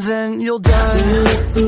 and then you'll die.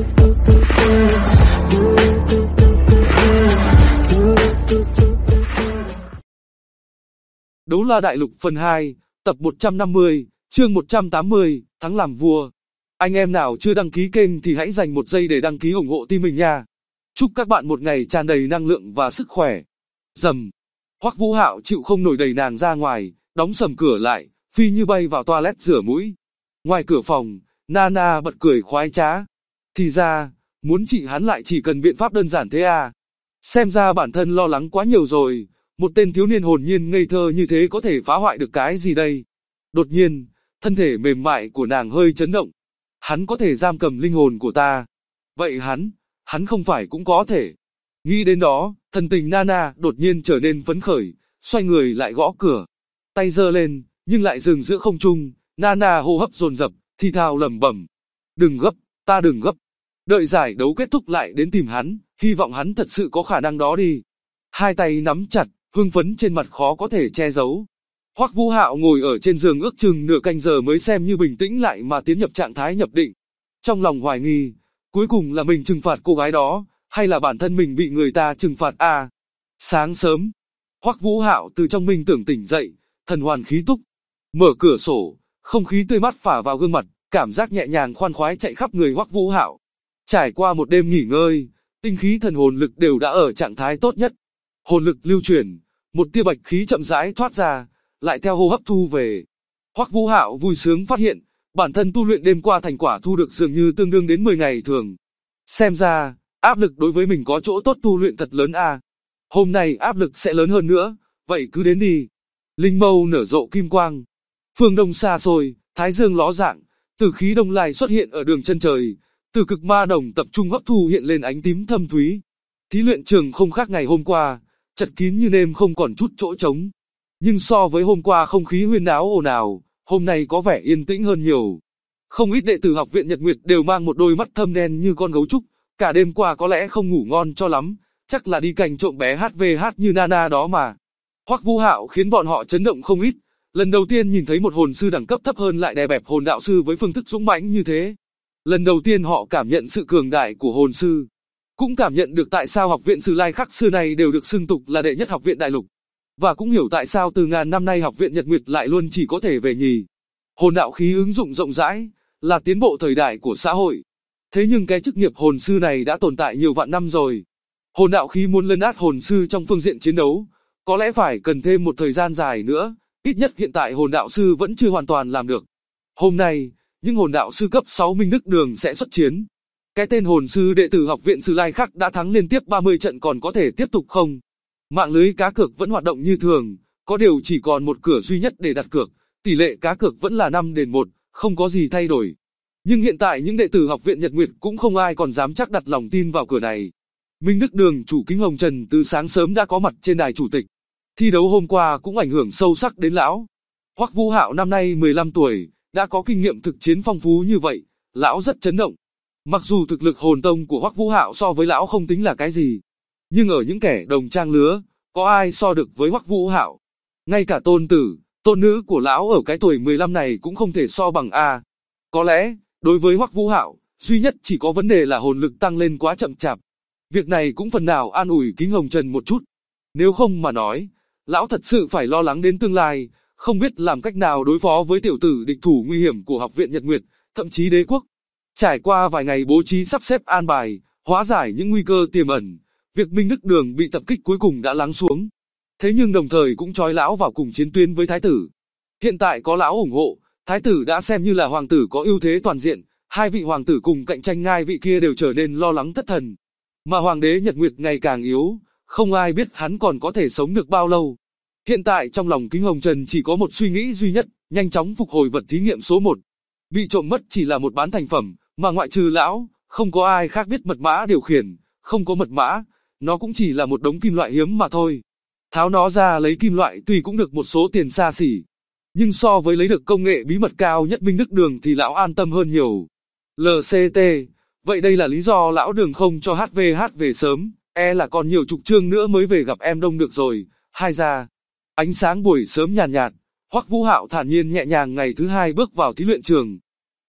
Đấu La Đại Lục phần 2, tập 150, chương 180, thắng làm vua. Anh em nào chưa đăng ký kênh thì hãy dành một giây để đăng ký ủng hộ team mình nha. Chúc các bạn một ngày tràn đầy năng lượng và sức khỏe. Rầm. Hoắc Vũ Hạo chịu không nổi đẩy nàng ra ngoài, đóng sầm cửa lại, phi như bay vào toilet rửa mũi. Ngoài cửa phòng, Nana bật cười khoái trá. Thì ra, muốn trị hắn lại chỉ cần biện pháp đơn giản thế à. Xem ra bản thân lo lắng quá nhiều rồi, một tên thiếu niên hồn nhiên ngây thơ như thế có thể phá hoại được cái gì đây. Đột nhiên, thân thể mềm mại của nàng hơi chấn động. Hắn có thể giam cầm linh hồn của ta. Vậy hắn không phải cũng có thể. Nghĩ đến đó, thần tình Nana đột nhiên trở nên phấn khởi, xoay người lại gõ cửa. Tay giơ lên, nhưng lại dừng giữa không trung, Nana hô hấp dồn dập, thì thào lẩm bẩm. Đừng gấp, ta đừng gấp. Đợi giải đấu kết thúc lại đến tìm hắn, hy vọng hắn thật sự có khả năng đó đi. Hai tay nắm chặt, hưng phấn trên mặt khó có thể che giấu. Hoắc Vũ Hạo ngồi ở trên giường ước chừng nửa canh giờ mới xem như bình tĩnh lại mà tiến nhập trạng thái nhập định. Trong lòng hoài nghi, cuối cùng là mình trừng phạt cô gái đó, hay là bản thân mình bị người ta trừng phạt à? Sáng sớm, Hoắc Vũ Hạo từ trong minh tưởng tỉnh dậy, thần hoàn khí túc. Mở cửa sổ, không khí tươi mát phả vào gương mặt, cảm giác nhẹ nhàng khoan khoái chạy khắp người Hoắc Vũ Hạo. Trải qua một đêm nghỉ ngơi, tinh khí thần hồn lực đều đã ở trạng thái tốt nhất. Hồn lực lưu chuyển, một tia bạch khí chậm rãi thoát ra, lại theo hô hấp thu về. Hoắc Vũ Hạo vui sướng phát hiện, bản thân tu luyện đêm qua thành quả thu được dường như tương đương đến 10 ngày thường. Xem ra, áp lực đối với mình có chỗ tốt tu luyện thật lớn à. Hôm nay áp lực sẽ lớn hơn nữa, vậy cứ đến đi. Linh mâu nở rộ kim quang. Phương đông xa xôi, thái dương ló dạng, tử khí đông lai xuất hiện ở đường chân trời, từ cực ma đồng tập trung hấp thu hiện lên ánh tím thâm thúy. Thí luyện trường không khác ngày hôm qua, chật kín như nêm không còn chút chỗ trống. Nhưng so với hôm qua không khí huyên náo ồn ào, hôm nay có vẻ yên tĩnh hơn nhiều. Không ít đệ tử học viện Nhật Nguyệt đều mang một đôi mắt thâm đen như con gấu trúc, cả đêm qua có lẽ không ngủ ngon cho lắm, chắc là đi cành trộm bé HVH như Nana đó mà. Hoắc Vũ Hạo khiến bọn họ chấn động không ít, lần đầu tiên nhìn thấy một hồn sư đẳng cấp thấp hơn lại đè bẹp hồn đạo sư với phương thức dũng mãnh như thế. Lần đầu tiên họ cảm nhận sự cường đại của hồn sư, cũng cảm nhận được tại sao học viện Sử Lai Khắc xưa này đều được xưng tục là đệ nhất học viện đại lục. Và cũng hiểu tại sao từ ngàn năm nay học viện Nhật Nguyệt lại luôn chỉ có thể về nhì. Hồn đạo khí ứng dụng rộng rãi, là tiến bộ thời đại của xã hội. Thế nhưng cái chức nghiệp hồn sư này đã tồn tại nhiều vạn năm rồi. Hồn đạo khí muốn lấn át hồn sư trong phương diện chiến đấu, có lẽ phải cần thêm một thời gian dài nữa, ít nhất hiện tại hồn đạo sư vẫn chưa hoàn toàn làm được. Hôm nay, những hồn đạo sư cấp 6 Minh Đức Đường sẽ xuất chiến. Cái tên hồn sư đệ tử học viện Sử Lai Khắc đã thắng liên tiếp 30 trận còn có thể tiếp tục không? Mạng lưới cá cược vẫn hoạt động như thường, có điều chỉ còn một cửa duy nhất để đặt cược, tỷ lệ cá cược vẫn là 5-1, không có gì thay đổi. Nhưng hiện tại những đệ tử học viện Nhật Nguyệt cũng không ai còn dám chắc đặt lòng tin vào cửa này. Minh Đức Đường chủ Kính Hồng Trần từ sáng sớm đã có mặt trên đài chủ tịch. Thi đấu hôm qua cũng ảnh hưởng sâu sắc đến lão. Hoắc Vũ Hạo năm nay 15 tuổi, đã có kinh nghiệm thực chiến phong phú như vậy, lão rất chấn động. Mặc dù thực lực hồn tông của Hoắc Vũ Hạo so với lão không tính là cái gì, nhưng ở những kẻ đồng trang lứa, có ai so được với Hoắc Vũ Hạo? Ngay cả tôn tử, tôn nữ của lão ở cái tuổi 15 này cũng không thể so bằng a. Có lẽ, đối với Hoắc Vũ Hạo, duy nhất chỉ có vấn đề là hồn lực tăng lên quá chậm chạp. Việc này cũng phần nào an ủi Kính Hồng Trần một chút. Nếu không mà nói, lão thật sự phải lo lắng đến tương lai, không biết làm cách nào đối phó với tiểu tử địch thủ nguy hiểm của học viện Nhật Nguyệt, thậm chí đế quốc. Trải qua vài ngày bố trí sắp xếp an bài, hóa giải những nguy cơ tiềm ẩn, việc Minh Đức Đường bị tập kích cuối cùng đã lắng xuống. Thế nhưng đồng thời cũng trói lão vào cùng chiến tuyến với thái tử. Hiện tại có lão ủng hộ, thái tử đã xem như là hoàng tử có ưu thế toàn diện, hai vị hoàng tử cùng cạnh tranh ngai vị kia đều trở nên lo lắng thất thần. Mà hoàng đế Nhật Nguyệt ngày càng yếu, không ai biết hắn còn có thể sống được bao lâu. Hiện tại trong lòng Kính Hồng Trần chỉ có một suy nghĩ duy nhất, nhanh chóng phục hồi vật thí nghiệm số 1. Bị trộm mất chỉ là một bán thành phẩm, mà ngoại trừ lão, không có ai khác biết mật mã điều khiển, không có mật mã, nó cũng chỉ là một đống kim loại hiếm mà thôi. Tháo nó ra lấy kim loại tuy cũng được một số tiền xa xỉ, nhưng so với lấy được công nghệ bí mật cao nhất Minh Đức Đường thì lão an tâm hơn nhiều. LCT, vậy đây là lý do lão Đường không cho HVH về sớm, là còn nhiều chục chương nữa mới về gặp em Đông được rồi. Hai ra, ánh sáng buổi sớm nhàn nhạt, Hoắc Vũ Hạo thản nhiên nhẹ nhàng ngày thứ hai bước vào thí luyện trường.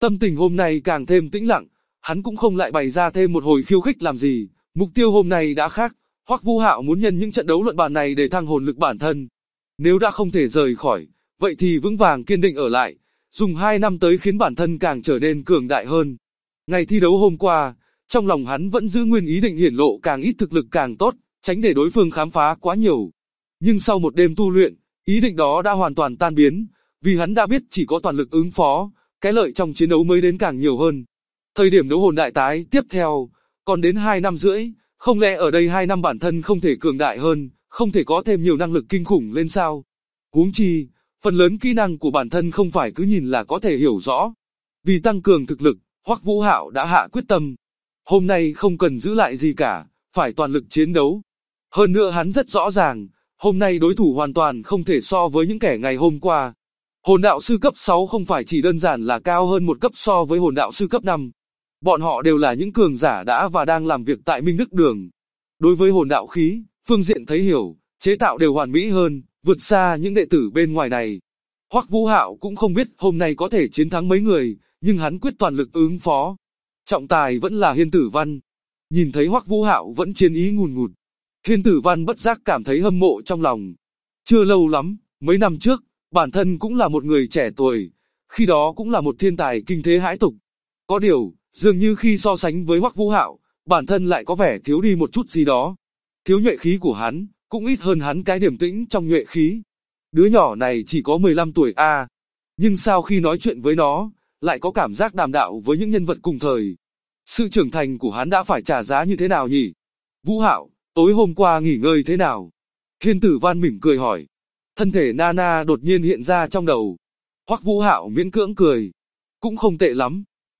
Tâm tình hôm nay càng thêm tĩnh lặng, hắn cũng không lại bày ra thêm một hồi khiêu khích làm gì, mục tiêu hôm nay đã khác, Hoắc Vũ Hạo muốn nhân những trận đấu luận bàn này để thăng hồn lực bản thân. Nếu đã không thể rời khỏi, vậy thì vững vàng kiên định ở lại, dùng 2 năm tới khiến bản thân càng trở nên cường đại hơn. Ngày thi đấu hôm qua, trong lòng hắn vẫn giữ nguyên ý định hiển lộ càng ít thực lực càng tốt, tránh để đối phương khám phá quá nhiều. Nhưng sau một đêm tu luyện, ý định đó đã hoàn toàn tan biến, vì hắn đã biết chỉ có toàn lực ứng phó, cái lợi trong chiến đấu mới đến càng nhiều hơn. Thời điểm đấu hồn đại tái tiếp theo, còn đến 2 năm rưỡi, không lẽ ở đây 2 năm bản thân không thể cường đại hơn, không thể có thêm nhiều năng lực kinh khủng lên sao? Huống chi, phần lớn kỹ năng của bản thân không phải cứ nhìn là có thể hiểu rõ. Vì tăng cường thực lực, Hoắc Vũ Hạo đã hạ quyết tâm. Hôm nay không cần giữ lại gì cả, phải toàn lực chiến đấu. Hơn nữa hắn rất rõ ràng, hôm nay đối thủ hoàn toàn không thể so với những kẻ ngày hôm qua. Hồn đạo sư cấp 6 không phải chỉ đơn giản là cao hơn một cấp so với hồn đạo sư cấp 5. Bọn họ đều là những cường giả đã và đang làm việc tại Minh Đức Đường. Đối với hồn đạo khí, phương diện thấy hiểu, chế tạo đều hoàn mỹ hơn, vượt xa những đệ tử bên ngoài này. Hoắc Vũ Hạo cũng không biết hôm nay có thể chiến thắng mấy người, nhưng hắn quyết toàn lực ứng phó. Trọng tài vẫn là Hiên Tử Văn. Nhìn thấy Hoắc Vũ Hạo vẫn chiến ý ngùn ngụt, Hiên Tử Văn bất giác cảm thấy hâm mộ trong lòng. Chưa lâu lắm, mấy năm trước, bản thân cũng là một người trẻ tuổi, khi đó cũng là một thiên tài kinh thế hãi tục. Có điều, dường như khi so sánh với Hoắc Vũ Hạo, bản thân lại có vẻ thiếu đi một chút gì đó. Thiếu nhuệ khí của hắn, cũng ít hơn hắn cái điềm tĩnh trong nhuệ khí. Đứa nhỏ này chỉ có 15 tuổi a, nhưng sao khi nói chuyện với nó, lại có cảm giác đàm đạo với những nhân vật cùng thời. Sự trưởng thành của hắn đã phải trả giá như thế nào nhỉ? Vũ Hạo, tối hôm qua nghỉ ngơi thế nào? Hiên Tử Văn mỉm cười hỏi. Thân thể Nana đột nhiên hiện ra trong đầu. Hoắc Vũ Hạo miễn cưỡng cười. Cũng không tệ lắm.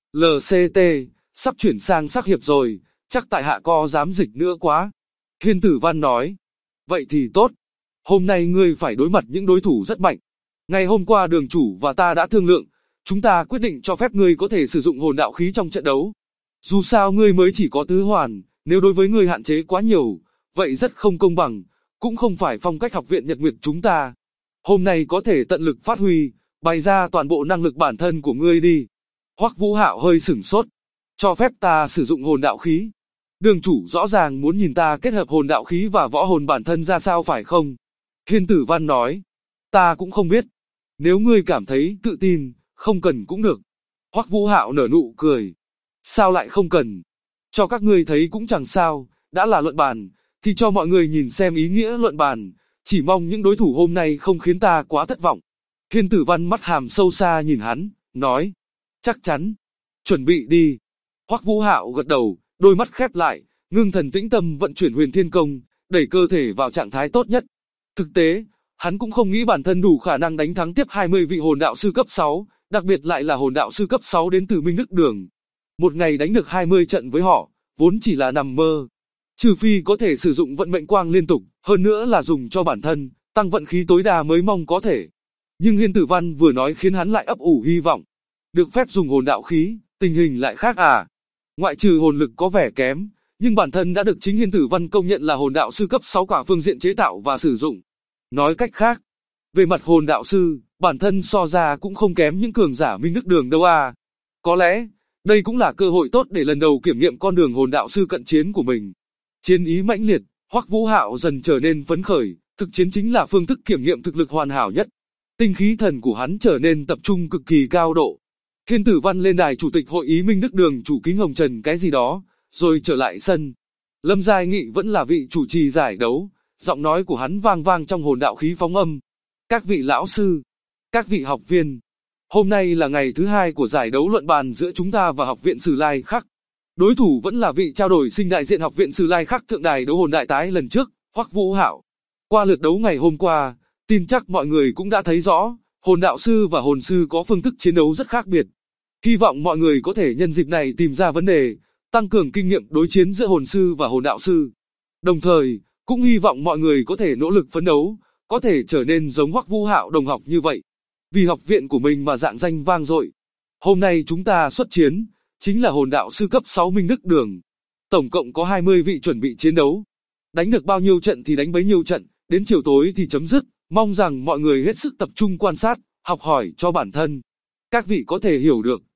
LCT, sắp chuyển sang sắc hiệp rồi, chắc tại hạ co dám dịch nữa quá. Hiên Tử Văn nói. Vậy thì tốt. Hôm nay ngươi phải đối mặt những đối thủ rất mạnh. Ngày hôm qua đường chủ và ta đã thương lượng, chúng ta quyết định cho phép ngươi có thể sử dụng hồn đạo khí trong trận đấu. Dù sao ngươi mới chỉ có tứ hoàn, nếu đối với ngươi hạn chế quá nhiều, vậy rất không công bằng, cũng không phải phong cách học viện Nhật Nguyệt chúng ta. Hôm nay có thể tận lực phát huy, bày ra toàn bộ năng lực bản thân của ngươi đi. Hoắc Vũ Hạo hơi sửng sốt. Cho phép ta sử dụng hồn đạo khí. Đường chủ rõ ràng muốn nhìn ta kết hợp hồn đạo khí và võ hồn bản thân ra sao phải không? Hiên Tử Văn nói. Ta cũng không biết. Nếu ngươi cảm thấy tự tin, không cần cũng được. Hoắc Vũ Hạo nở nụ cười. Sao lại không cần? Cho các ngươi thấy cũng chẳng sao, đã là luận bàn, thì cho mọi người nhìn xem ý nghĩa luận bàn, chỉ mong những đối thủ hôm nay không khiến ta quá thất vọng. Hiên Tử Văn mắt hàm sâu xa nhìn hắn, nói. Chắc chắn. Chuẩn bị đi. Hoắc Vũ Hạo gật đầu, đôi mắt khép lại, ngưng thần tĩnh tâm vận chuyển Huyền Thiên Công, đẩy cơ thể vào trạng thái tốt nhất. Thực tế, hắn cũng không nghĩ bản thân đủ khả năng đánh thắng tiếp 20 vị hồn đạo sư cấp 6, đặc biệt lại là hồn đạo sư cấp 6 đến từ Minh Đức Đường. Một ngày đánh được 20 trận với họ, vốn chỉ là nằm mơ. Trừ phi có thể sử dụng vận mệnh quang liên tục, hơn nữa là dùng cho bản thân, tăng vận khí tối đa mới mong có thể. Nhưng Hiên Tử Văn vừa nói khiến hắn lại ấp ủ hy vọng. Được phép dùng hồn đạo khí, tình hình lại khác à? Ngoại trừ hồn lực có vẻ kém, nhưng bản thân đã được chính Hiên Tử Văn công nhận là hồn đạo sư cấp 6 cả phương diện chế tạo và sử dụng. Nói cách khác, về mặt hồn đạo sư, bản thân so ra cũng không kém những cường giả Minh Đức Đường đâu à. Có lẽ, đây cũng là cơ hội tốt để lần đầu kiểm nghiệm con đường hồn đạo sư cận chiến của mình. Chiến ý mãnh liệt, Hoắc Vũ Hạo dần trở nên phấn khởi, thực chiến chính là phương thức kiểm nghiệm thực lực hoàn hảo nhất. Tinh khí thần của hắn trở nên tập trung cực kỳ cao độ. Hiên Tử Văn lên đài chủ tịch hội ý Minh Đức Đường chủ Kính Hồng Trần cái gì đó, rồi trở lại sân. Lâm Giai Nghị vẫn là vị chủ trì giải đấu, giọng nói của hắn vang vang trong hồn đạo khí phóng âm. Các vị lão sư, các vị học viên, hôm nay là ngày thứ 2 của giải đấu luận bàn giữa chúng ta và học viện Sử Lai Khắc. Đối thủ vẫn là vị trao đổi sinh đại diện học viện Sử Lai Khắc thượng đài đấu hồn đại tái lần trước, Hoắc Vũ Hạo. Qua lượt đấu ngày hôm qua, tin chắc mọi người cũng đã thấy rõ, hồn đạo sư và hồn sư có phương thức chiến đấu rất khác biệt. Hy vọng mọi người có thể nhân dịp này tìm ra vấn đề, tăng cường kinh nghiệm đối chiến giữa hồn sư và hồn đạo sư. Đồng thời, cũng hy vọng mọi người có thể nỗ lực phấn đấu, có thể trở nên giống Hoắc Vũ Hạo đồng học như vậy. Vì học viện của mình mà dạng danh vang dội. Hôm nay chúng ta xuất chiến, chính là hồn đạo sư cấp 6 Minh Đức Đường. Tổng cộng có 20 vị chuẩn bị chiến đấu. Đánh được bao nhiêu trận thì đánh bấy nhiêu trận, đến chiều tối thì chấm dứt. Mong rằng mọi người hết sức tập trung quan sát, học hỏi cho bản thân. Các vị có thể hiểu được,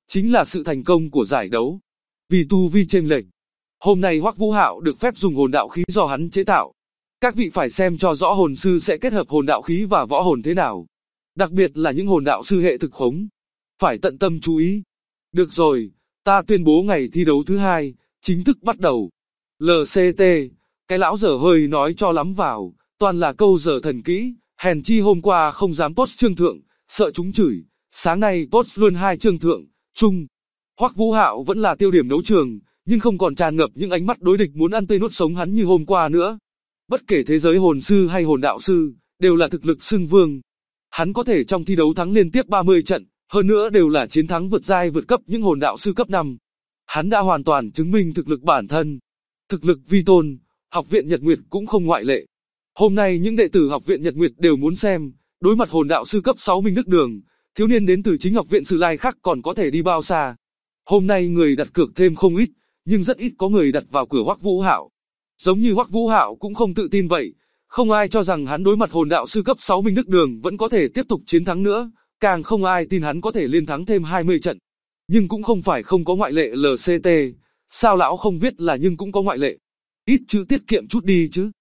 chính là sự thành công của giải đấu. Vì tu vi chênh lệch, hôm nay Hoắc Vũ Hạo được phép dùng hồn đạo khí do hắn chế tạo. Các vị phải xem cho rõ hồn sư sẽ kết hợp hồn đạo khí và võ hồn thế nào. Đặc biệt là những hồn đạo sư hệ thực khống. Phải tận tâm chú ý. Được rồi, ta tuyên bố ngày thi đấu thứ 2, chính thức bắt đầu. LCT, cái lão dở hơi nói cho lắm vào, toàn là câu dở thần kỹ, hèn chi hôm qua không dám post chương thượng, sợ chúng chửi, sáng nay post luôn 2 chương thượng, chung. Hoắc Vũ Hạo vẫn là tiêu điểm đấu trường, nhưng không còn tràn ngập những ánh mắt đối địch muốn ăn tươi nuốt sống hắn như hôm qua nữa. Bất kể thế giới hồn sư hay hồn đạo sư, đều là thực lực xưng vương. Hắn có thể trong thi đấu thắng liên tiếp 30 trận, hơn nữa đều là chiến thắng vượt giai vượt cấp những hồn đạo sư cấp 5. Hắn đã hoàn toàn chứng minh thực lực bản thân. Thực lực vi tôn, học viện Nhật Nguyệt cũng không ngoại lệ. Hôm nay những đệ tử học viện Nhật Nguyệt đều muốn xem, đối mặt hồn đạo sư cấp 6 Minh Đức Đường, thiếu niên đến từ chính học viện Sử Lai khác còn có thể đi bao xa. Hôm nay người đặt cược thêm không ít, nhưng rất ít có người đặt vào cửa Hoắc Vũ Hạo. Giống như Hoắc Vũ Hạo cũng không tự tin vậy, không ai cho rằng hắn đối mặt hồn đạo sư cấp 6 Minh Đức Đường vẫn có thể tiếp tục chiến thắng nữa, càng không ai tin hắn có thể liên thắng thêm 20 trận. Nhưng cũng không phải không có ngoại lệ LCT, sao lão không viết là nhưng cũng có ngoại lệ. Ít chữ tiết kiệm chút đi chứ.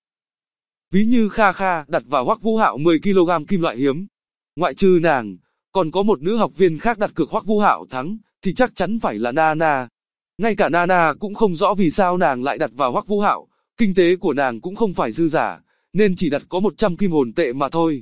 Ví như Kha Kha đặt vào Hoắc Vũ Hạo 10kg kim loại hiếm. Ngoại trừ nàng, còn có một nữ học viên khác đặt cược Hoắc Vũ Hạo thắng, thì chắc chắn phải là Nana. Ngay cả Nana cũng không rõ vì sao nàng lại đặt vào Hoắc Vũ Hạo, kinh tế của nàng cũng không phải dư giả, nên chỉ đặt có 100 kim hồn tệ mà thôi.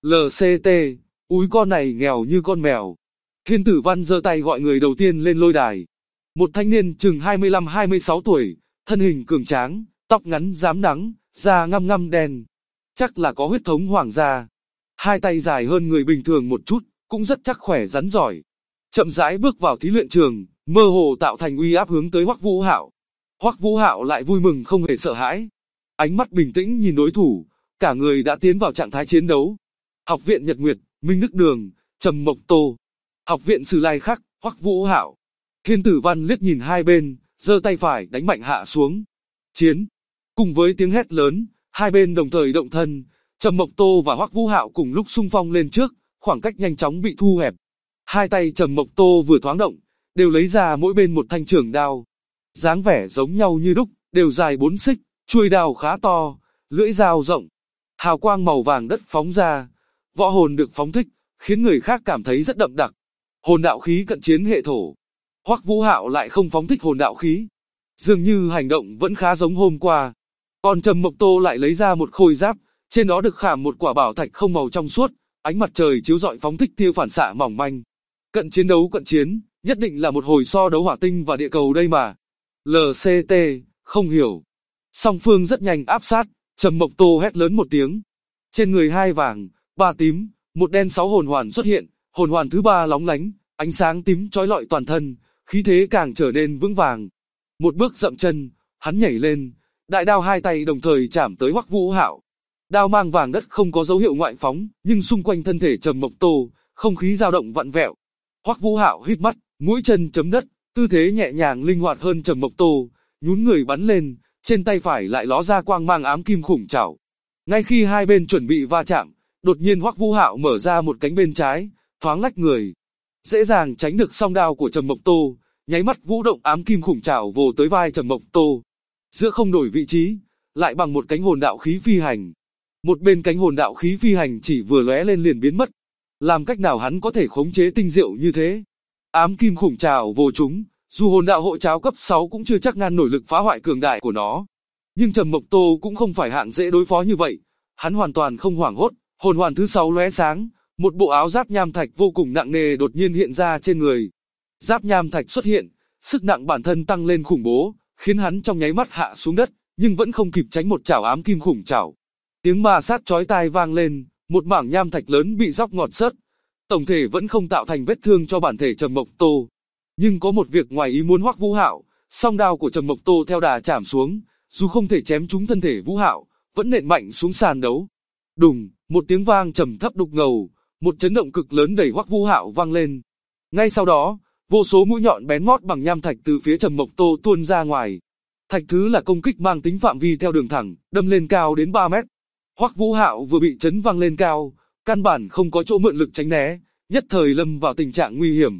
LCT, úi con này nghèo như con mèo. Thiên Tử Văn giơ tay gọi người đầu tiên lên lôi đài. Một thanh niên chừng 25-26 tuổi, thân hình cường tráng, tóc ngắn rám nắng, da ngăm ngăm đen. Chắc là có huyết thống hoàng gia. Hai tay dài hơn người bình thường một chút, cũng rất chắc khỏe rắn giỏi. Chậm rãi bước vào thí luyện trường, mơ hồ tạo thành uy áp hướng tới Hoắc Vũ Hạo. Hoắc Vũ Hạo lại vui mừng không hề sợ hãi. Ánh mắt bình tĩnh nhìn đối thủ, cả người đã tiến vào trạng thái chiến đấu. Học viện Nhật Nguyệt, Minh Đức Đường, Trầm Mộc Tô. Học viện Sử Lai Khắc, Hoắc Vũ Hạo. Thiên Tử Văn liếc nhìn hai bên, giơ tay phải đánh mạnh hạ xuống. Chiến. Cùng với tiếng hét lớn, hai bên đồng thời động thân, Trầm Mộc Tô và Hoắc Vũ Hạo cùng lúc xung phong lên trước, khoảng cách nhanh chóng bị thu hẹp. Hai tay Trầm Mộc Tô vừa thoáng động, đều lấy ra mỗi bên một thanh trường đao. Dáng vẻ giống nhau như đúc, đều dài 4 xích, chuôi đao khá to, lưỡi dao rộng. Hào quang màu vàng đất phóng ra, võ hồn được phóng thích, khiến người khác cảm thấy rất đậm đặc. Hồn đạo khí cận chiến hệ thổ. Hoắc Vũ Hạo lại không phóng thích hồn đạo khí. Dường như hành động vẫn khá giống hôm qua. Còn Trầm Mộc Tô lại lấy ra một khôi giáp, trên đó được khảm một quả bảo thạch không màu trong suốt, ánh mặt trời chiếu rọi phóng thích tia phản xạ mỏng manh. Cận chiến đấu cận chiến, nhất định là một hồi so đấu hỏa tinh và địa cầu đây mà. LCT, không hiểu. Song phương rất nhanh áp sát, Trầm Mộc Tô hét lớn một tiếng. Trên người hai vàng, ba tím, một đen 6 hồn hoàn xuất hiện, hồn hoàn thứ 3 lóng lánh, ánh sáng tím chói lọi toàn thân, khí thế càng trở nên vững vàng. Một bước dậm chân, hắn nhảy lên, đại đao hai tay đồng thời chạm tới Hoắc Vũ Hạo. Đao mang vàng đất không có dấu hiệu ngoại phóng, nhưng xung quanh thân thể Trầm Mộc Tô, không khí dao động vặn vẹo. Hoắc Vũ Hạo híp mắt, mũi chân chấm đất, tư thế nhẹ nhàng linh hoạt hơn Trầm Mộc Tô, nhún người bắn lên, trên tay phải lại ló ra quang mang ám kim khủng trảo. Ngay khi hai bên chuẩn bị va chạm, đột nhiên Hoắc Vũ Hạo mở ra một cánh bên trái, thoáng lách người, dễ dàng tránh được song đao của Trầm Mộc Tô, nháy mắt vũ động ám kim khủng trảo vồ tới vai Trầm Mộc Tô. Giữa không đổi vị trí, lại bằng một cánh hồn đạo khí phi hành. Một bên cánh hồn đạo khí phi hành chỉ vừa lóe lên liền biến mất. Làm cách nào hắn có thể khống chế tinh diệu như thế? Ám kim khủng trảo vồ chúng, dù hồn đạo hộ cháo cấp 6 cũng chưa chắc ngăn nổi lực phá hoại cường đại của nó. Nhưng Trầm Mộc Tô cũng không phải hạng dễ đối phó như vậy. Hắn hoàn toàn không hoảng hốt, hồn hoàn thứ 6 lóe sáng, một bộ áo giáp nham thạch vô cùng nặng nề đột nhiên hiện ra trên người. Giáp nham thạch xuất hiện, sức nặng bản thân tăng lên khủng bố, khiến hắn trong nháy mắt hạ xuống đất, nhưng vẫn không kịp tránh một chảo ám kim khủng trảo. Tiếng ma sát chói tai vang lên, một mảng nham thạch lớn bị róc ngọt xớt. Tổng thể vẫn không tạo thành vết thương cho bản thể Trầm Mộc Tô. Nhưng có một việc ngoài ý muốn Hoắc Vũ Hạo, song đao của Trầm Mộc Tô theo đà chạm xuống, dù không thể chém trúng thân thể Vũ Hạo, vẫn nện mạnh xuống sàn đấu. Đùng, một tiếng vang trầm thấp đục ngầu, một chấn động cực lớn đẩy Hoắc Vũ Hạo vang lên. Ngay sau đó, vô số mũi nhọn bén ngót bằng nham thạch từ phía Trầm Mộc Tô tuôn ra ngoài. Thạch thứ là công kích mang tính phạm vi theo đường thẳng, đâm lên cao đến 3 mét. Hoắc Vũ Hạo vừa bị chấn văng lên cao, căn bản không có chỗ mượn lực tránh né, nhất thời lâm vào tình trạng nguy hiểm.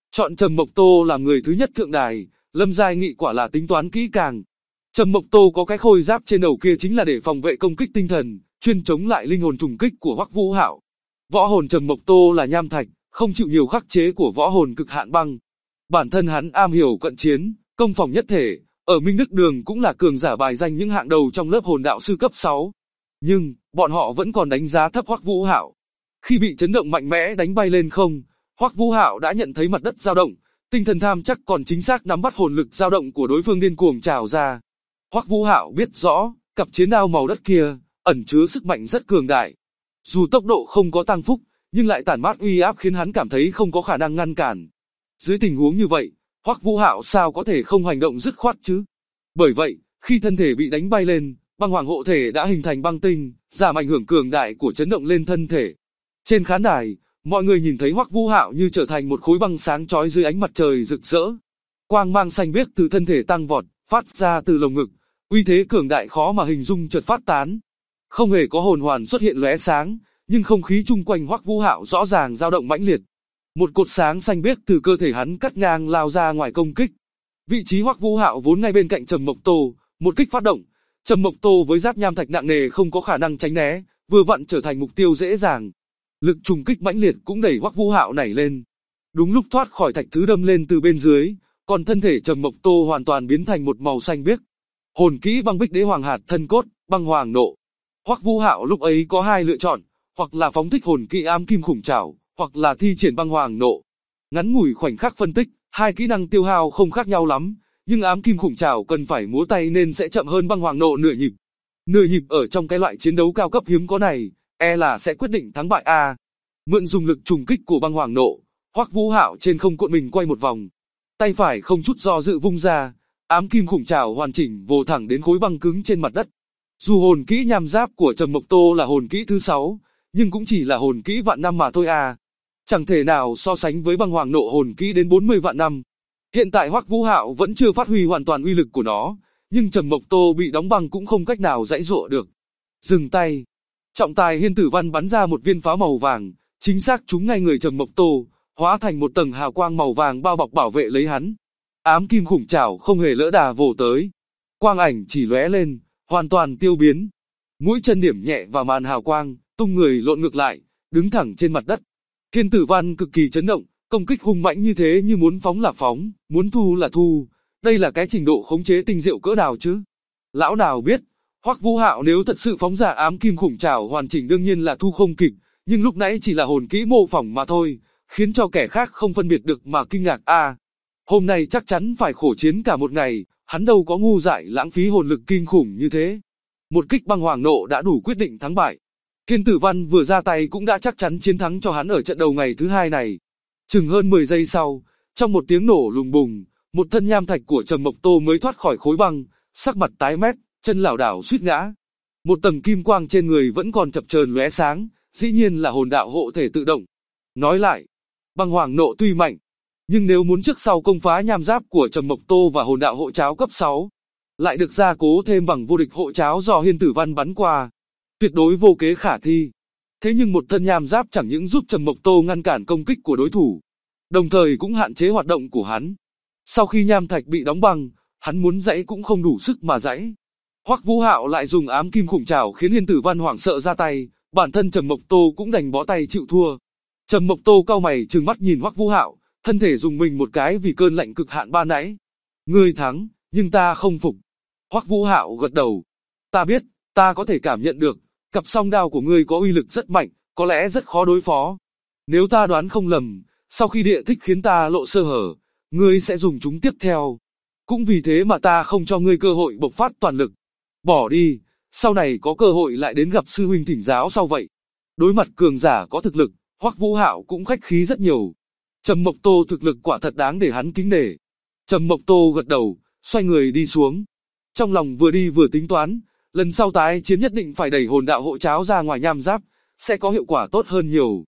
Chọn Trầm Mộc Tô làm người thứ nhất thượng đài, Lâm Giai Nghị quả là tính toán kỹ càng. Trầm Mộc Tô có cái khôi giáp trên đầu kia chính là để phòng vệ công kích tinh thần, chuyên chống lại linh hồn trùng kích của Hoắc Vũ Hạo. Võ hồn Trầm Mộc Tô là nham thạch, không chịu nhiều khắc chế của võ hồn cực hạn băng. Bản thân hắn am hiểu cận chiến, công phòng nhất thể, ở Minh Đức Đường cũng là cường giả bài danh những hạng đầu trong lớp hồn đạo sư cấp 6. Nhưng, bọn họ vẫn còn đánh giá thấp Hoắc Vũ Hạo. Khi bị chấn động mạnh mẽ đánh bay lên không, Hoắc Vũ Hạo đã nhận thấy mặt đất dao động, tinh thần tham chắc còn chính xác nắm bắt hồn lực dao động của đối phương điên cuồng trào ra. Hoắc Vũ Hạo biết rõ, cặp chiến đao màu đất kia ẩn chứa sức mạnh rất cường đại. Dù tốc độ không có tăng phúc, nhưng lại tản mát uy áp khiến hắn cảm thấy không có khả năng ngăn cản. Dưới tình huống như vậy, Hoắc Vũ Hạo sao có thể không hành động dứt khoát chứ? Bởi vậy, khi thân thể bị đánh bay lên, băng hoàng hộ thể đã hình thành băng tinh, giảm ảnh hưởng cường đại của chấn động lên thân thể. Trên khán đài, mọi người nhìn thấy Hoắc Vũ Hạo như trở thành một khối băng sáng chói dưới ánh mặt trời rực rỡ. Quang mang xanh biếc từ thân thể tăng vọt, phát ra từ lồng ngực, uy thế cường đại khó mà hình dung chợt phát tán. Không hề có hồn hoàn xuất hiện lóe sáng, nhưng không khí chung quanh Hoắc Vũ Hạo rõ ràng dao động mãnh liệt. Một cột sáng xanh biếc từ cơ thể hắn cắt ngang lao ra ngoài công kích. Vị trí Hoắc Vũ Hạo vốn ngay bên cạnh Trầm Mộc Tô, một kích phát động, Trầm Mộc Tô với giáp nham thạch nặng nề không có khả năng tránh né, vừa vặn trở thành mục tiêu dễ dàng. Lực trùng kích mãnh liệt cũng đẩy Hoắc Vũ Hạo nảy lên. Đúng lúc thoát khỏi thạch thứ đâm lên từ bên dưới, còn thân thể Trầm Mộc Tô hoàn toàn biến thành một màu xanh biếc. Hồn kỹ băng bích đế hoàng hạt thân cốt, băng hoàng nộ. Hoắc Vũ Hạo lúc ấy có hai lựa chọn, hoặc là phóng thích hồn kỹ ám kim khủng trảo, hoặc là thi triển băng hoàng nộ. Ngắn ngủi khoảnh khắc phân tích, hai kỹ năng tiêu hao không khác nhau lắm, nhưng ám kim khủng trảo cần phải múa tay nên sẽ chậm hơn băng hoàng nộ nửa nhịp. Nửa nhịp ở trong cái loại chiến đấu cao cấp hiếm có này, là sẽ quyết định thắng bại a. Mượn dùng lực trùng kích của băng hoàng nộ, Hoắc Vũ Hạo trên không cuộn mình quay một vòng, tay phải không chút do dự vung ra, ám kim khủng trảo hoàn chỉnh vồ thẳng đến khối băng cứng trên mặt đất. Dù hồn kỹ nham giáp của Trầm Mộc Tô là hồn kỹ thứ 6, nhưng cũng chỉ là hồn kỹ vạn năm mà thôi à. Chẳng thể nào so sánh với băng hoàng nộ hồn kỹ đến 40 vạn năm. Hiện tại Hoắc Vũ Hạo vẫn chưa phát huy hoàn toàn uy lực của nó, nhưng Trầm Mộc Tô bị đóng băng cũng không cách nào giãy giụa được. Dừng tay. Trọng tài Hiên Tử Văn bắn ra một viên pháo màu vàng, chính xác trúng ngay người Trầm Mộc Tô, hóa thành một tầng hào quang màu vàng bao bọc bảo vệ lấy hắn. Ám kim khủng trảo không hề lỡ đà vồ tới. Quang ảnh chỉ lóe lên, hoàn toàn tiêu biến. Mũi chân điểm nhẹ vào màn hào quang, tung người lộn ngược lại, đứng thẳng trên mặt đất. Hiên Tử Văn cực kỳ chấn động, công kích hung mãnh như thế như muốn phóng là phóng, muốn thu là thu. Đây là cái trình độ khống chế tinh diệu cỡ nào chứ? Lão nào biết, Hoắc Vũ Hạo nếu thật sự phóng ra ám kim khủng trảo hoàn chỉnh đương nhiên là thu không kịp, nhưng lúc nãy chỉ là hồn kỹ mô phỏng mà thôi, khiến cho kẻ khác không phân biệt được mà kinh ngạc a. Hôm nay chắc chắn phải khổ chiến cả một ngày, hắn đâu có ngu dại lãng phí hồn lực kinh khủng như thế. Một kích băng hoàng nộ đã đủ quyết định thắng bại. Hiên Tử Văn vừa ra tay cũng đã chắc chắn chiến thắng cho hắn ở trận đầu ngày thứ hai này. Chừng hơn 10 giây sau, trong một tiếng nổ lùng bùng, một thân nham thạch của Trầm Mộc Tô mới thoát khỏi khối băng, sắc mặt tái mét, chân lảo đảo suýt ngã. Một tầng kim quang trên người vẫn còn chập chờn lóe sáng, dĩ nhiên là hồn đạo hộ thể tự động. Nói lại, băng hoàng nộ tuy mạnh, nhưng nếu muốn trước sau công phá nham giáp của Trầm Mộc Tô và hồn đạo hộ cháo cấp 6, lại được gia cố thêm bằng vô địch hộ cháo do Hiên Tử Văn bắn qua, tuyệt đối vô kế khả thi. Thế nhưng một thân nham giáp chẳng những giúp Trầm Mộc Tô ngăn cản công kích của đối thủ, đồng thời cũng hạn chế hoạt động của hắn. Sau khi nham thạch bị đóng băng, hắn muốn giãy cũng không đủ sức mà giãy. Hoắc Vũ Hạo lại dùng ám kim khủng trảo khiến Hiên Tử Văn hoảng sợ ra tay, bản thân Trầm Mộc Tô cũng đành bó tay chịu thua. Trầm Mộc Tô cau mày trừng mắt nhìn Hoắc Vũ Hạo, thân thể dùng mình một cái vì cơn lạnh cực hạn ban nãy. Ngươi thắng, nhưng ta không phục. Hoắc Vũ Hạo gật đầu. Ta biết, ta có thể cảm nhận được, cặp song đao của ngươi có uy lực rất mạnh, có lẽ rất khó đối phó. Nếu ta đoán không lầm, sau khi địa thích khiến ta lộ sơ hở, ngươi sẽ dùng chúng tiếp theo. Cũng vì thế mà ta không cho ngươi cơ hội bộc phát toàn lực. Bỏ đi, sau này có cơ hội lại đến gặp sư huynh thỉnh giáo sau vậy. Đối mặt cường giả có thực lực, Hoắc Vũ Hạo cũng khách khí rất nhiều. Trầm Mộc Tô thực lực quả thật đáng để hắn kính nể. Trầm Mộc Tô gật đầu, xoay người đi xuống. Trong lòng vừa đi vừa tính toán, lần sau tái chiến nhất định phải đẩy hồn đạo hộ cháo ra ngoài nham giáp, sẽ có hiệu quả tốt hơn nhiều.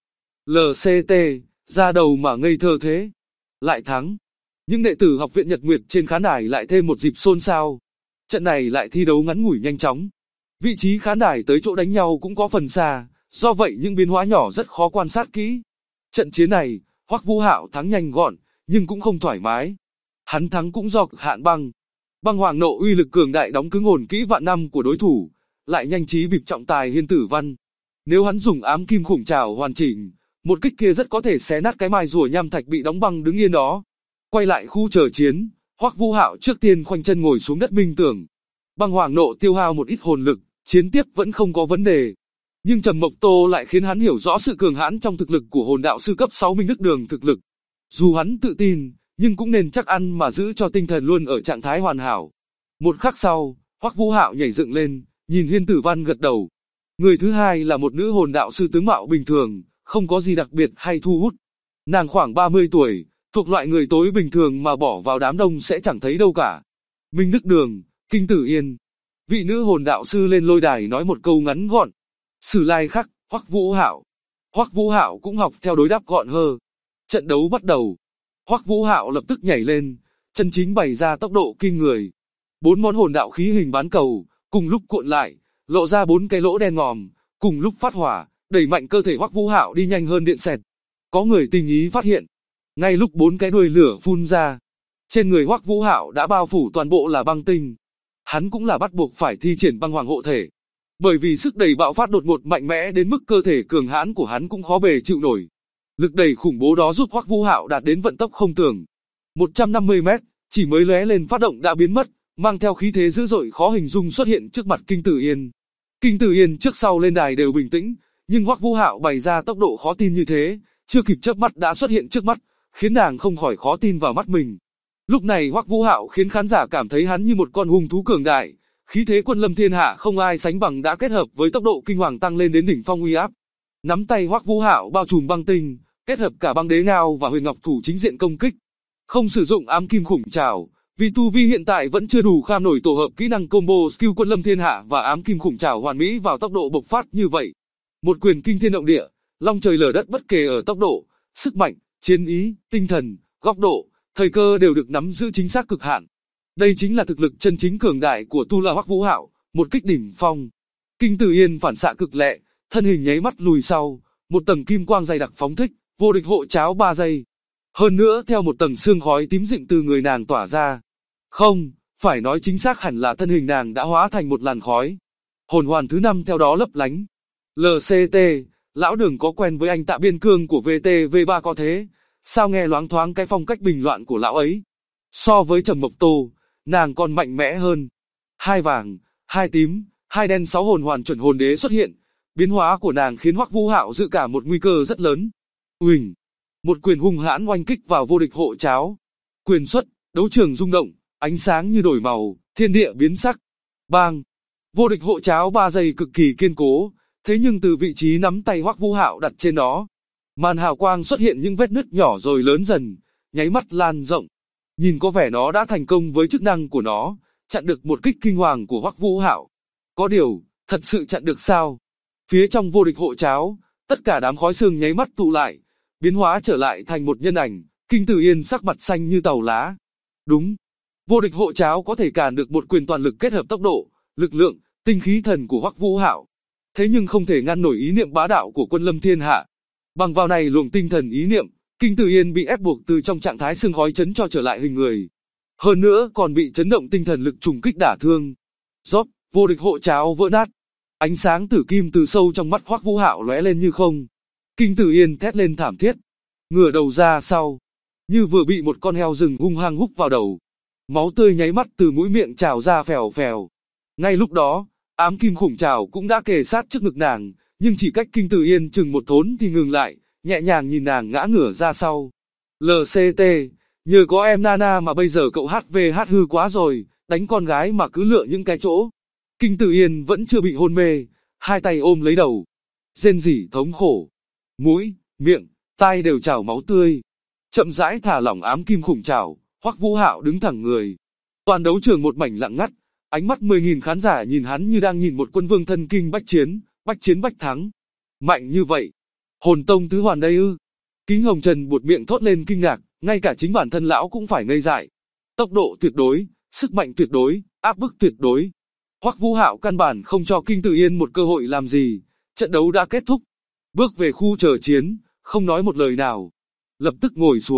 LCT, ra đầu mà ngây thơ thế. Lại thắng. Nhưng đệ tử học viện Nhật Nguyệt trên khán đài lại thêm một dịp xôn xao. Trận này lại thi đấu ngắn ngủi nhanh chóng. Vị trí khán đài tới chỗ đánh nhau cũng có phần xa, do vậy những biến hóa nhỏ rất khó quan sát kỹ. Trận chiến này, Hoắc Vũ Hạo thắng nhanh gọn, nhưng cũng không thoải mái. Hắn thắng cũng do cực hạn băng. Băng hoàng nộ uy lực cường đại đóng cứng hồn kỹ vạn năm của đối thủ, lại nhanh trí bịp trọng tài Hiên Tử Văn. Nếu hắn dùng ám kim khủng trảo hoàn chỉnh, một kích kia rất có thể xé nát cái mai rùa nham thạch bị đóng băng đứng yên đó. Quay lại khu chờ chiến, Hoắc Vũ Hạo trước tiên khoanh chân ngồi xuống đất minh tưởng. Băng hoàng nộ tiêu hao một ít hồn lực, chiến tiếp vẫn không có vấn đề. Nhưng Trầm Mộc Tô lại khiến hắn hiểu rõ sự cường hãn trong thực lực của hồn đạo sư cấp 6 Minh Đức Đường thực lực. Dù hắn tự tin, nhưng cũng nên chắc ăn mà giữ cho tinh thần luôn ở trạng thái hoàn hảo. Một khắc sau, Hoắc Vũ Hạo nhảy dựng lên, nhìn Hiên Tử Văn gật đầu. Người thứ hai là một nữ hồn đạo sư tướng mạo bình thường, không có gì đặc biệt hay thu hút. Nàng khoảng 30 tuổi, thuộc loại người tối bình thường mà bỏ vào đám đông sẽ chẳng thấy đâu cả. Minh Đức Đường, Kinh Tử Yên. Vị nữ hồn đạo sư lên lôi đài nói một câu ngắn gọn. Sử lai khắc, Hoắc Vũ Hạo. Hoắc Vũ Hạo cũng học theo đối đáp gọn hơ. Trận đấu bắt đầu. Hoắc Vũ Hạo lập tức nhảy lên, chân chính bày ra tốc độ kinh người. 4 món hồn đạo khí hình bán cầu, cùng lúc cuộn lại, lộ ra 4 cái lỗ đen ngòm, cùng lúc phát hỏa, đẩy mạnh cơ thể Hoắc Vũ Hạo đi nhanh hơn điện xẹt. Có người tinh ý phát hiện, ngay lúc 4 cái đuôi lửa phun ra, trên người Hoắc Vũ Hạo đã bao phủ toàn bộ là băng tinh. Hắn cũng là bắt buộc phải thi triển băng hoàng hộ thể. Bởi vì sức đẩy bạo phát đột ngột mạnh mẽ đến mức cơ thể cường hãn của hắn cũng khó bề chịu nổi. Lực đẩy khủng bố đó giúp Hoắc Vũ Hạo đạt đến vận tốc không tưởng. 150 mét, chỉ mới lóe lên phát động đã biến mất, mang theo khí thế dữ dội khó hình dung xuất hiện trước mặt Kinh Tử Yên. Kinh Tử Yên trước sau lên đài đều bình tĩnh, nhưng Hoắc Vũ Hạo bày ra tốc độ khó tin như thế, chưa kịp chớp mắt đã xuất hiện trước mắt, khiến nàng không khỏi khó tin vào mắt mình. Lúc này Hoắc Vũ Hạo khiến khán giả cảm thấy hắn như một con hung thú cường đại, khí thế quân lâm thiên hạ không ai sánh bằng đã kết hợp với tốc độ kinh hoàng tăng lên đến đỉnh phong uy áp. Nắm tay Hoắc Vũ Hạo bao trùm băng tinh, kết hợp cả băng đế ngao và huyền ngọc thủ chính diện công kích. Không sử dụng ám kim khủng trảo, vì tu vi hiện tại vẫn chưa đủ kham nổi tổ hợp kỹ năng combo skill quân lâm thiên hạ và ám kim khủng trảo hoàn mỹ vào tốc độ bộc phát như vậy. Một quyền kinh thiên động địa, long trời lở đất bất kể ở tốc độ, sức mạnh, chiến ý, tinh thần, góc độ, thời cơ đều được nắm giữ chính xác cực hạn. Đây chính là thực lực chân chính cường đại của tu la Hoắc Vũ Hạo, một kích đỉnh phong. Kinh Tử Yên phản xạ cực lẹ, thân hình nháy mắt lùi sau, một tầng kim quang dày đặc phóng thích, vô địch hộ cháo 3 giây. Hơn nữa theo một tầng sương khói tím dịnh từ người nàng tỏa ra. Không, phải nói chính xác hẳn là thân hình nàng đã hóa thành một làn khói. Hồn hoàn thứ 5 theo đó lấp lánh. LCT, lão Đường có quen với anh Tạ Biên Cương của VTV3 có thế, sao nghe loáng thoáng cái phong cách bình loạn của lão ấy. So với Trầm Mộc Tô, nàng còn mạnh mẽ hơn. 2 vàng, 2 tím, 2 đen 6 hồn hoàn chuẩn hồn đế xuất hiện. Biến hóa của nàng khiến Hoắc Vũ Hạo dự cả một nguy cơ rất lớn. Uỳnh, một quyền hung hãn oanh kích vào vô địch hộ cháo. Quyền xuất, đấu trường rung động, ánh sáng như đổi màu, thiên địa biến sắc. Bang, vô địch hộ cháo 3 giây cực kỳ kiên cố, thế nhưng từ vị trí nắm tay Hoắc Vũ Hạo đặt trên đó, màn hào quang xuất hiện những vết nứt nhỏ rồi lớn dần, nháy mắt lan rộng. Nhìn có vẻ nó đã thành công với chức năng của nó, chặn được một kích kinh hoàng của Hoắc Vũ Hạo. Có điều, thật sự chặn được sao? Phía trong vô địch hộ cháo, tất cả đám khói sương nháy mắt tụ lại, biến hóa trở lại thành một nhân ảnh, Kinh Tử Yên sắc mặt xanh như tàu lá. Đúng, vô địch hộ cháo có thể cản được một quyền toàn lực kết hợp tốc độ, lực lượng, tinh khí thần của Hoắc Vũ Hạo. Thế nhưng không thể ngăn nổi ý niệm bá đạo của quân lâm thiên hạ. Bằng vào này luồng tinh thần ý niệm, Kinh Tử Yên bị ép buộc từ trong trạng thái sương khói chấn cho trở lại hình người. Hơn nữa còn bị chấn động tinh thần lực trùng kích đả thương. Rốt, vô địch hộ cháo vỡ nát. Ánh sáng tử kim từ sâu trong mắt Hoắc Vũ Hạo lóe lên như không. Kinh Tử Yên thét lên thảm thiết, ngửa đầu ra sau, như vừa bị một con heo rừng hung hăng húc vào đầu. Máu tươi nháy mắt từ mũi miệng trào ra phèo phèo. Ngay lúc đó, ám kim khủng trảo cũng đã kề sát trước ngực nàng, nhưng chỉ cách Kinh Tử Yên chừng một thốn thì ngừng lại, nhẹ nhàng nhìn nàng ngã ngửa ra sau. LCT, nhờ có em Nana mà bây giờ cậu HVH hư quá rồi, đánh con gái mà cứ lựa những cái chỗ. Kinh Tử Yên vẫn chưa bị hôn mê, hai tay ôm lấy đầu, rên rỉ thống khổ. Mũi, miệng, tai đều trào máu tươi. Chậm rãi thả lỏng ám kim khủng trảo, Hoắc Vũ Hạo đứng thẳng người. Toàn đấu trường một mảnh lặng ngắt, ánh mắt 10.000 khán giả nhìn hắn như đang nhìn một quân vương thân kinh bách chiến bách thắng. Mạnh như vậy, hồn tông tứ hoàn đây ư? Kính Hồng Trần buột miệng thốt lên kinh ngạc, ngay cả chính bản thân lão cũng phải ngây dại. Tốc độ tuyệt đối, sức mạnh tuyệt đối, áp bức tuyệt đối. Hoắc Vũ Hạo căn bản không cho Kinh Tử Yên một cơ hội làm gì, trận đấu đã kết thúc. Bước về khu chờ chiến, không nói một lời nào. Lập tức ngồi xuống,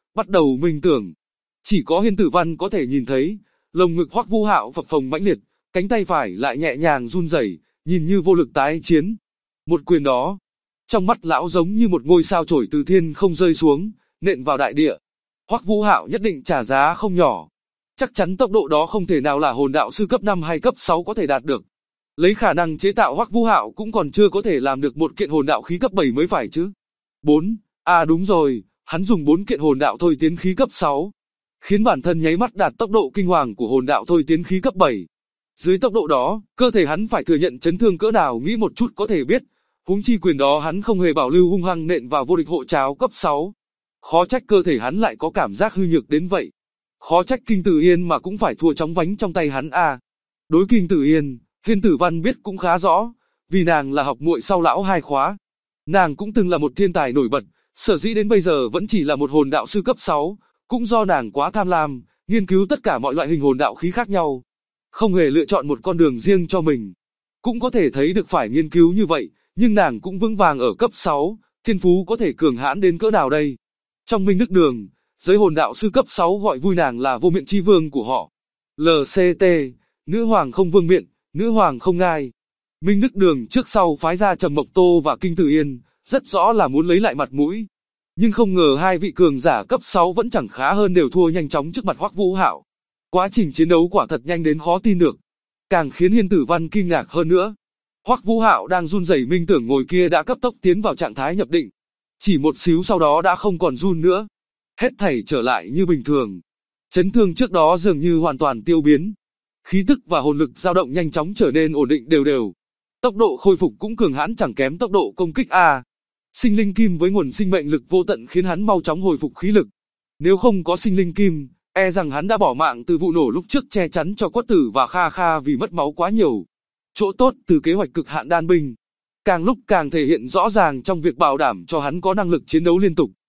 bắt đầu minh tưởng. Chỉ có Hiên Tử Văn có thể nhìn thấy, lồng ngực Hoắc Vũ Hạo phập phồng mãnh liệt, cánh tay phải lại nhẹ nhàng run rẩy, nhìn như vô lực tái chiến. Một quyền đó, trong mắt lão giống như một ngôi sao chổi từ thiên không rơi xuống, nện vào đại địa. Hoắc Vũ Hạo nhất định trả giá không nhỏ. Chắc chắn tốc độ đó không thể nào là hồn đạo sư cấp 5 hay cấp 6 có thể đạt được. Lấy khả năng chế tạo Hoắc Vũ Hạo cũng còn chưa có thể làm được một kiện hồn đạo khí cấp 7 mới phải chứ. 4. À đúng rồi, hắn dùng 4 kiện hồn đạo thôi tiến khí cấp 6, khiến bản thân nháy mắt đạt tốc độ kinh hoàng của hồn đạo thôi tiến khí cấp 7. Dưới tốc độ đó, cơ thể hắn phải thừa nhận chấn thương cỡ nào nghĩ một chút có thể biết, huống chi quyền đó hắn không hề bảo lưu hung hăng nện vào vô địch hộ cháo cấp 6. Khó trách cơ thể hắn lại có cảm giác hư nhược đến vậy. Khó trách Kinh Tử Yên mà cũng phải thua chóng vánh trong tay hắn a. Đối Kinh Tử Yên, Hiên Tử Văn biết cũng khá rõ, vì nàng là học muội sau lão 2 khóa. Nàng cũng từng là một thiên tài nổi bật, sở dĩ đến bây giờ vẫn chỉ là một hồn đạo sư cấp 6, cũng do nàng quá tham lam, nghiên cứu tất cả mọi loại hình hồn đạo khí khác nhau, không hề lựa chọn một con đường riêng cho mình. Cũng có thể thấy được phải nghiên cứu như vậy, nhưng nàng cũng vững vàng ở cấp 6, thiên phú có thể cường hãn đến cỡ nào đây. Trong Minh Đức Đường, giới hồn đạo sư cấp 6 gọi vui nàng là vô miệng chi vương của họ. LCT, nữ hoàng không vương miện, nữ hoàng không ngai. Minh Đức Đường trước sau phái ra Trầm Mộc Tô và Kinh Tử Yên, rất rõ là muốn lấy lại mặt mũi. Nhưng không ngờ hai vị cường giả cấp 6 vẫn chẳng khá hơn đều thua nhanh chóng trước mặt Hoắc Vũ Hạo. Quá trình chiến đấu quả thật nhanh đến khó tin được. Càng khiến Hiên Tử Văn kinh ngạc hơn nữa. Hoắc Vũ Hạo đang run rẩy minh tưởng ngồi kia đã cấp tốc tiến vào trạng thái nhập định. Chỉ một xíu sau đó đã không còn run nữa. Hết thảy trở lại như bình thường. Chấn thương trước đó dường như hoàn toàn tiêu biến. Khí tức và hồn lực dao động nhanh chóng trở nên ổn định đều đều. Tốc độ khôi phục cũng cường hãn chẳng kém tốc độ công kích a. Sinh linh kim với nguồn sinh mệnh lực vô tận khiến hắn mau chóng hồi phục khí lực. Nếu không có sinh linh kim, e rằng hắn đã bỏ mạng từ vụ nổ lúc trước che chắn cho Quất Tử và Kha Kha vì mất máu quá nhiều. Chỗ tốt từ kế hoạch cực hạn đan binh, càng lúc càng thể hiện rõ ràng trong việc bảo đảm cho hắn có năng lực chiến đấu liên tục.